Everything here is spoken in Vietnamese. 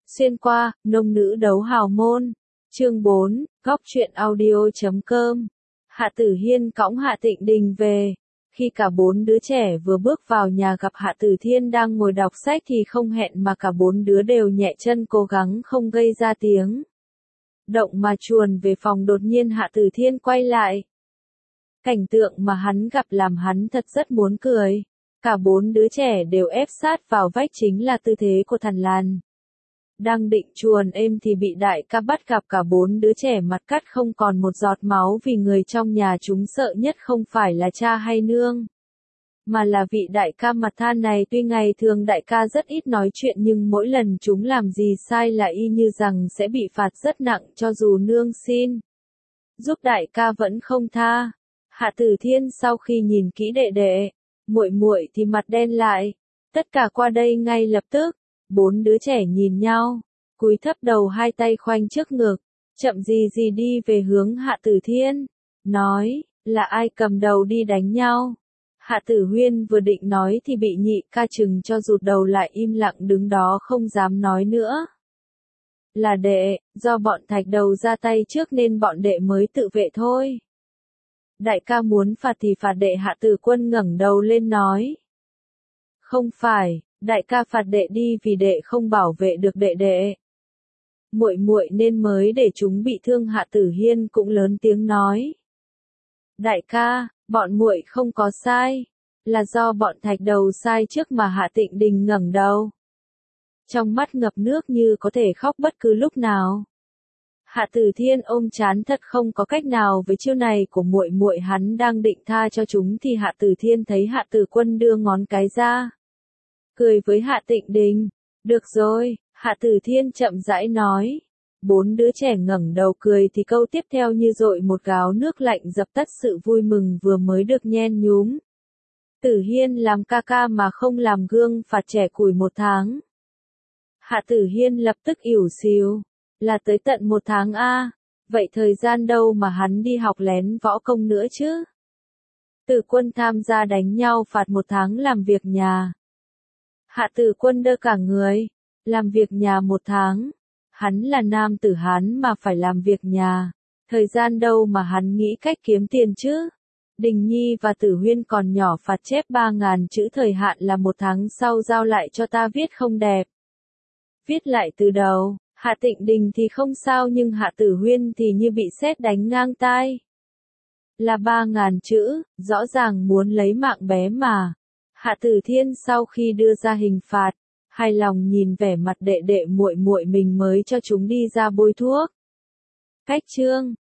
Xuyên qua, nông nữ đấu hào môn. Chương 4, góc truyện audio.com. Hạ Tử Hiên cõng Hạ Tịnh Đình về. Khi cả bốn đứa trẻ vừa bước vào nhà gặp Hạ Tử Thiên đang ngồi đọc sách thì không hẹn mà cả bốn đứa đều nhẹ chân cố gắng không gây ra tiếng động mà chuồn về phòng. Đột nhiên Hạ Tử Thiên quay lại. Cảnh tượng mà hắn gặp làm hắn thật rất muốn cười. Cả bốn đứa trẻ đều ép sát vào vách, chính là tư thế của thằn lằn. Đang định chuồn êm thì bị đại ca bắt gặp. Cả bốn đứa trẻ mặt cắt không còn một giọt máu, vì người trong nhà chúng sợ nhất không phải là cha hay nương, mà là vị đại ca mặt than này. Tuy ngày thường đại ca rất ít nói chuyện, nhưng mỗi lần chúng làm gì sai là y như rằng sẽ bị phạt rất nặng, cho dù nương xin giúp đại ca vẫn không tha. Hạ Tử Thiên sau khi nhìn kỹ đệ đệ, muội muội thì mặt đen lại. Tất cả qua đây ngay lập tức. Bốn đứa trẻ nhìn nhau, cúi thấp đầu, hai tay khoanh trước ngực, chậm gì gì đi về hướng Hạ Tử Thiên, nói, là ai cầm đầu đi đánh nhau. Hạ Tử Huyên vừa định nói thì bị nhị ca chừng cho rụt đầu lại, im lặng đứng đó không dám nói nữa. Là đệ, do bọn thạch đầu ra tay trước nên bọn đệ mới tự vệ thôi. Đại ca muốn phạt thì phạt đệ. Hạ Tử Quân ngẩng đầu lên nói. Không phải, đại ca phạt đệ đi, vì đệ không bảo vệ được đệ đệ. Muội muội nên mới để chúng bị thương. Hạ Tử Hiên cũng lớn tiếng nói. Đại ca, bọn muội không có sai, là do bọn thạch đầu sai trước mà. Hạ Tịnh Đình ngẩng đầu, trong mắt ngập nước như có thể khóc bất cứ lúc nào. Hạ Tử Thiên ôm trán, thật không có cách nào với chiêu này của muội muội. Hắn đang định tha cho chúng thì Hạ Tử Thiên thấy Hạ Tử Quân đưa ngón cái ra, cười với Hạ Tịnh Đình. Được rồi, Hạ Tử Thiên chậm rãi nói. Bốn đứa trẻ ngẩng đầu cười thì câu tiếp theo như dội một gáo nước lạnh, dập tắt sự vui mừng vừa mới được nhen nhúm. Tử Hiên làm ca ca mà không làm gương, phạt trẻ củi 1 tháng. Hạ Tử Hiên lập tức ỉu xìu. Là tới tận 1 tháng a? Vậy thời gian đâu mà hắn đi học lén võ công nữa chứ? Tử Quân tham gia đánh nhau phạt 1 tháng làm việc nhà. Hạ Tử Quân đơ cả người. Làm việc nhà 1 tháng. Hắn là nam tử Hán mà phải làm việc nhà. Thời gian đâu mà hắn nghĩ cách kiếm tiền chứ? Đình Nhi và Tử Huyên còn nhỏ, phạt chép 3.000 chữ, thời hạn là 1 tháng sau giao lại cho ta, viết không đẹp. Viết lại từ đầu. Hạ Tịnh Đình thì không sao, nhưng Hạ Tử Huyên thì như bị sét đánh ngang tai. Là 3.000 chữ, rõ ràng muốn lấy mạng bé mà. Hạ Tử Thiên sau khi đưa ra hình phạt, hài lòng nhìn vẻ mặt đệ đệ muội muội mình mới cho chúng đi ra bôi thuốc. Cách chương